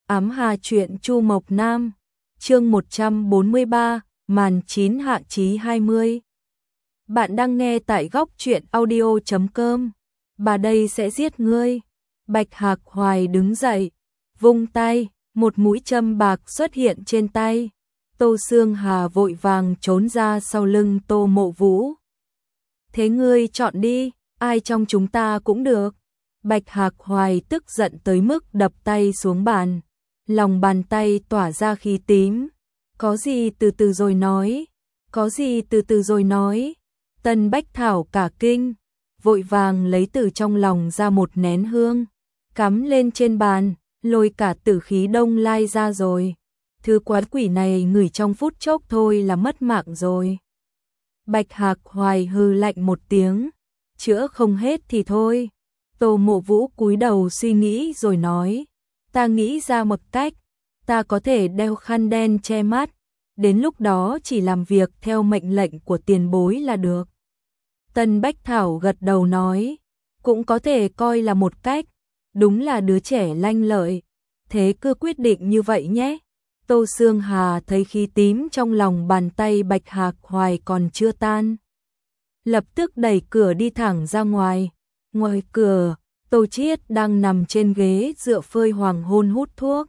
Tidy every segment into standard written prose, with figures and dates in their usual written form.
Ám Hà truyện Chu Mộc Nam, chương 143, màn 9 hạ chí 20. Bạn đang nghe tại góc truyện audio.com. Bà đây sẽ giết ngươi. Bạch Hạc Hoài đứng dậy, vung tay, một mũi châm bạc xuất hiện trên tay. Tô Sương Hà vội vàng trốn ra sau lưng Tô Mộ Vũ. Thế ngươi chọn đi, ai trong chúng ta cũng được. Bạch Hạc Hoài tức giận tới mức đập tay xuống bàn. Lòng bàn tay tỏa ra khí tím. Có gì từ từ rồi nói. Có gì từ từ rồi nói. Tân Bách Thảo cả kinh, vội vàng lấy từ trong lòng ra một nén hương, cắm lên trên bàn, lôi cả tử khí Đông Lai ra rồi. Thứ quái quỷ này ngửi trong phút chốc thôi là mất mạng rồi. Bạch Hạc Hoài hừ lạnh một tiếng, chữa không hết thì thôi. Tô Mộ Vũ cúi đầu suy nghĩ rồi nói, ta nghĩ ra một cách, ta có thể đeo khăn đen che mắt, đến lúc đó chỉ làm việc theo mệnh lệnh của tiền bối là được. Tân Bách Thảo gật đầu nói, cũng có thể coi là một cách, đúng là đứa trẻ lanh lợi, thế cứ quyết định như vậy nhé. Tô Sương Hà thấy khí tím trong lòng bàn tay Bạch Hạc Hoài còn chưa tan, lập tức đẩy cửa đi thẳng ra ngoài. Ngoài cửa, Tô Chiết đang nằm trên ghế dựa phơi hoàng hôn hút thuốc.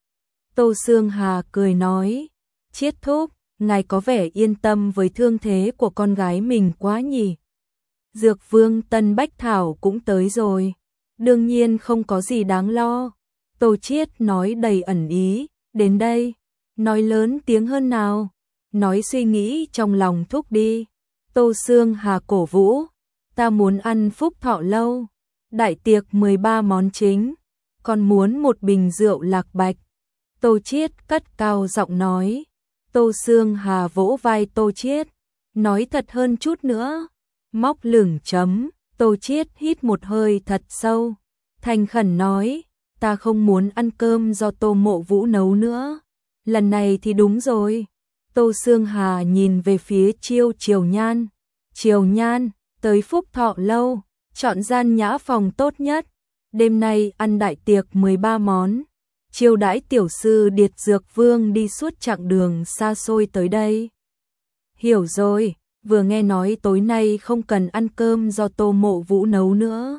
Tô Sương Hà cười nói, Chiết thúc, ngài có vẻ yên tâm với thương thế của con gái mình quá nhỉ. Dược vương Tân Bách Thảo cũng tới rồi, đương nhiên không có gì đáng lo. Tô Chiết nói đầy ẩn ý, đến đây, nói lớn tiếng hơn nào, nói suy nghĩ trong lòng thúc đi. Tô Sương Hà cổ vũ, ta muốn ăn phúc thọ lâu, đại tiệc 13 món chính, còn muốn một bình rượu Lạc Bạch. Tô Chiết cất cao giọng nói. Tô Sương Hà vỗ vai Tô Chiết, nói thật hơn chút nữa. Móc lửng chấm, Tô Chiết hít một hơi thật sâu, thành khẩn nói, ta không muốn ăn cơm do Tô Mộ Vũ nấu nữa. Lần này thì đúng rồi. Tô Sương Hà nhìn về phía Triều Nhan. Triều Nhan, tới phúc thọ lâu, chọn gian nhã phòng tốt nhất. Đêm nay ăn đại tiệc 13 món. Chiêu đãi tiểu sư Điệt Dược Vương đi suốt chặng đường xa xôi tới đây. Hiểu rồi, vừa nghe nói tối nay không cần ăn cơm do Tô Mộ Vũ nấu nữa.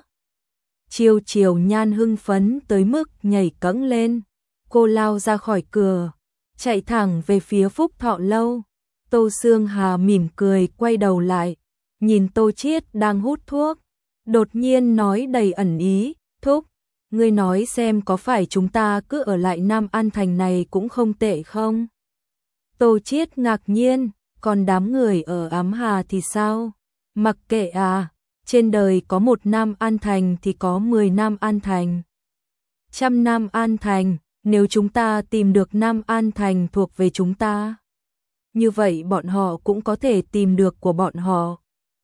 Triều Nhan hưng phấn tới mức nhảy cẫng lên. Cô lao ra khỏi cửa, chạy thẳng về phía phúc thọ lâu. Tô Sương Hà mỉm cười quay đầu lại, nhìn Tô Chiết đang hút thuốc, đột nhiên nói đầy ẩn ý, thúc, ngươi nói xem có phải chúng ta cứ ở lại Nam An Thành này cũng không tệ không? Tô Chiết ngạc nhiên, còn đám người ở Ám Hà thì sao? Mặc kệ à, trên đời có một Nam An Thành thì có 10 Nam An Thành. 100 Nam An Thành, nếu chúng ta tìm được Nam An Thành thuộc về chúng ta, như vậy bọn họ cũng có thể tìm được của bọn họ.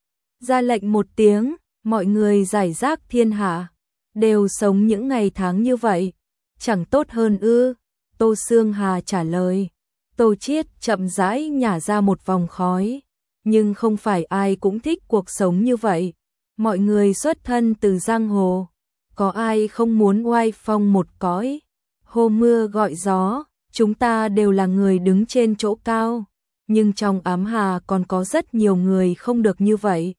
Ra lệnh một tiếng, mọi người giải rác thiên hạ, đều sống những ngày tháng như vậy, chẳng tốt hơn ư? Tô Sương Hà trả lời. Tô Chiết chậm rãi nhả ra một vòng khói, nhưng không phải ai cũng thích cuộc sống như vậy. Mọi người xuất thân từ giang hồ, có ai không muốn oai phong một cõi? Hô mưa gọi gió, chúng ta đều là người đứng trên chỗ cao, nhưng trong Ám Hà còn có rất nhiều người không được như vậy.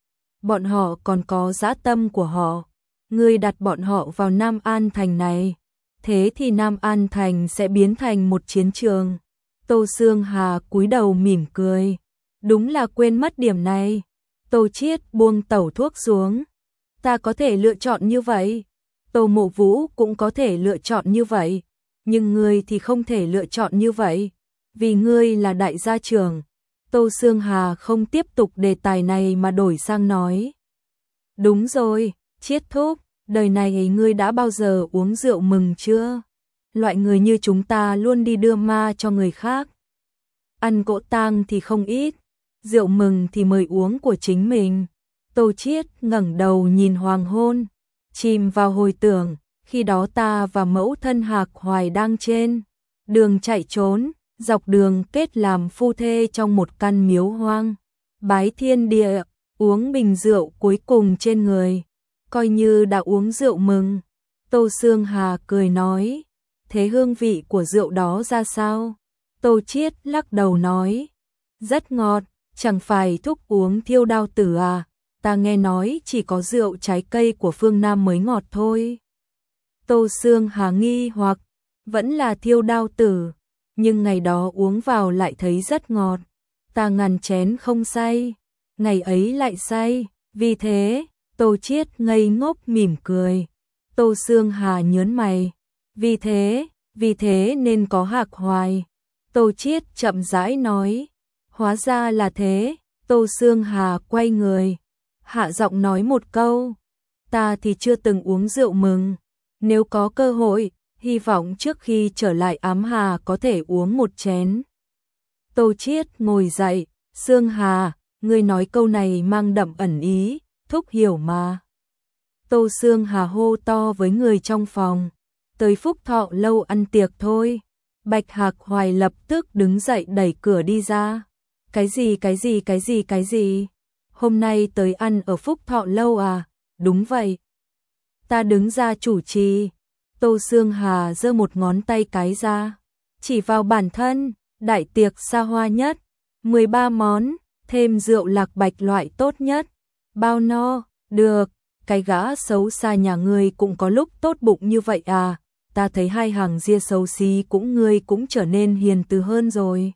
Bọn họ còn có dã tâm của họ. Ngươi đặt bọn họ vào Nam An Thành này, thế thì Nam An Thành sẽ biến thành một chiến trường. Tô Sương Hà cúi đầu mỉm cười, đúng là quên mất điểm này. Tô Chiết buông tẩu thuốc xuống, ta có thể lựa chọn như vậy, Tô Mộ Vũ cũng có thể lựa chọn như vậy, nhưng ngươi thì không thể lựa chọn như vậy, vì ngươi là đại gia trưởng. Tô Sương Hà không tiếp tục đề tài này mà đổi sang nói, đúng rồi, Chiết thúc, đời này ngươi đã bao giờ uống rượu mừng chưa? Loại người như chúng ta luôn đi đưa ma cho người khác. Ăn cỗ tang thì không ít, rượu mừng thì mời uống của chính mình. Tô Chiết ngẩng đầu nhìn hoàng hôn, chìm vào hồi tưởng, khi đó ta và mẫu thân Hạc Hoài đang trên đường chạy trốn, dọc đường kết làm phu thê trong một căn miếu hoang, bái thiên địa, uống bình rượu cuối cùng trên người, coi như đã uống rượu mừng. Tô Sương Hà cười nói, thế hương vị của rượu đó ra sao? Tô Chiết lắc đầu nói, rất ngọt, chẳng phải thúc uống Thiêu Đao Tử à, ta nghe nói chỉ có rượu trái cây của phương Nam mới ngọt thôi. Tô Sương Hà nghi hoặc, vẫn là Thiêu Đao Tử, nhưng ngày đó uống vào lại thấy rất ngọt, ta ngàn chén không say, ngày ấy lại say, vì thế, Tô Chiết ngây ngốc mỉm cười. Tô Sương Hà nhớn mày, vì thế nên có Hạc Hoài. Tô Chiết chậm rãi nói, hóa ra là thế. Tô Sương Hà quay người, hạ giọng nói một câu, ta thì chưa từng uống rượu mừng, nếu có cơ hội, hy vọng trước khi trở lại Ám Hà có thể uống một chén. Tô Chiết ngồi dậy, Sương Hà, ngươi nói câu này mang đậm ẩn ý, thúc hiểu mà. Tô Sương Hà hô to với người trong phòng, tới Phúc Thọ lâu ăn tiệc thôi. Bạch Hạc Hoài lập tức đứng dậy đẩy cửa đi ra. Cái gì? Hôm nay tới ăn ở Phúc Thọ lâu à? Đúng vậy. Ta đứng ra chủ trì. Tô Sương Hà giơ một ngón tay cái ra, chỉ vào bản thân, đại tiệc xa hoa nhất, 13 món, thêm rượu Lạc Bạch loại tốt nhất. Bao no, được, cái gã xấu xa nhà ngươi cũng có lúc tốt bụng như vậy à? Ta thấy hai hàng ria xấu xí ngươi cũng trở nên hiền từ hơn rồi.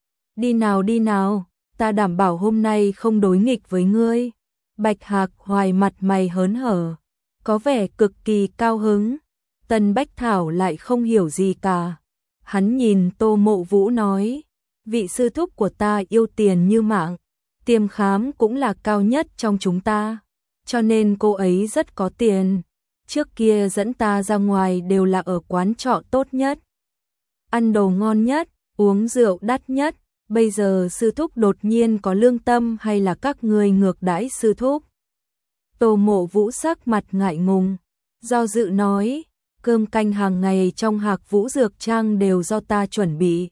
Đi nào, ta đảm bảo hôm nay không đối nghịch với ngươi. Bạch Hạc Hoài mặt mày hớn hở, có vẻ cực kỳ cao hứng. Tân Bách Thảo lại không hiểu gì cả. Hắn nhìn Tô Mộ Vũ nói, vị sư thúc của ta yêu tiền như mạng, tiêm khám cũng là cao nhất trong chúng ta, cho nên cô ấy rất có tiền. Trước kia dẫn ta ra ngoài đều là ở quán trọ tốt nhất, ăn đồ ngon nhất, uống rượu đắt nhất. Bây giờ sư thúc đột nhiên có lương tâm hay là các ngươi ngược đãi sư thúc? Tô Mộ Vũ sắc mặt ngại ngùng, do dự nói, cơm canh hàng ngày trong Hạc Vũ Dược Trang đều do ta chuẩn bị.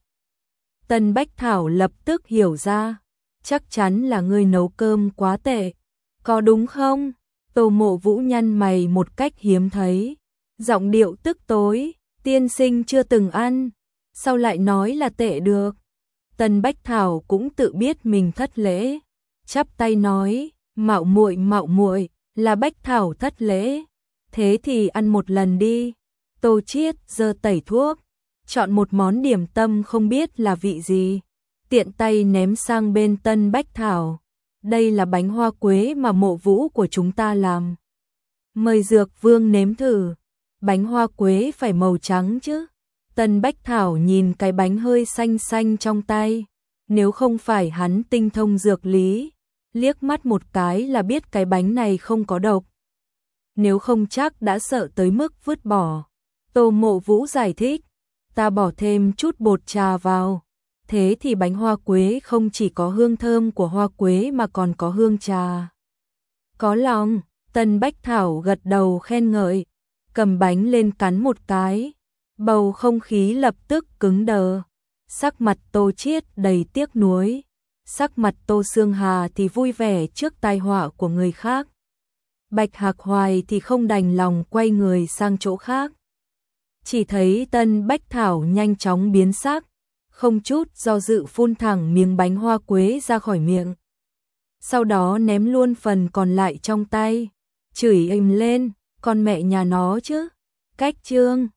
Tân Bách Thảo lập tức hiểu ra, chắc chắn là ngươi nấu cơm quá tệ, có đúng không? Tô Mộ Vũ nhăn mày một cách hiếm thấy, giọng điệu tức tối, tiên sinh chưa từng ăn, sao lại nói là tệ được? Tân Bách Thảo cũng tự biết mình thất lễ, chắp tay nói, mạo muội, là Bách Thảo thất lễ, thế thì ăn một lần đi. Tô Chiết giơ tẩy thuốc, chọn một món điểm tâm không biết là vị gì, tiện tay ném sang bên Tân Bách Thảo. Đây là bánh hoa quế mà Mộ Vũ của chúng ta làm. Mời Dược Vương nếm thử. Bánh hoa quế phải màu trắng chứ. Tân Bách Thảo nhìn cái bánh hơi xanh xanh trong tay, nếu không phải hắn tinh thông dược lý, liếc mắt một cái là biết cái bánh này không có độc. Nếu không chắc đã sợ tới mức vứt bỏ. Tô Mộ Vũ giải thích, ta bỏ thêm chút bột trà vào, thế thì bánh hoa quế không chỉ có hương thơm của hoa quế mà còn có hương trà. Có lòng, Tân Bách Thảo gật đầu khen ngợi, cầm bánh lên cắn một cái, bầu không khí lập tức cứng đờ. Sắc mặt Tô Chiết đầy tiếc nuối, sắc mặt Tô Sương Hà thì vui vẻ trước tai họa của người khác. Bạch Hạc Hoài thì không đành lòng quay người sang chỗ khác. Chỉ thấy Tân Bách Thảo nhanh chóng biến sắc, không chút do dự phun thẳng miếng bánh hoa quế ra khỏi miệng. Sau đó ném luôn phần còn lại trong tay, chửi ầm lên, con mẹ nhà nó chứ, cách trương.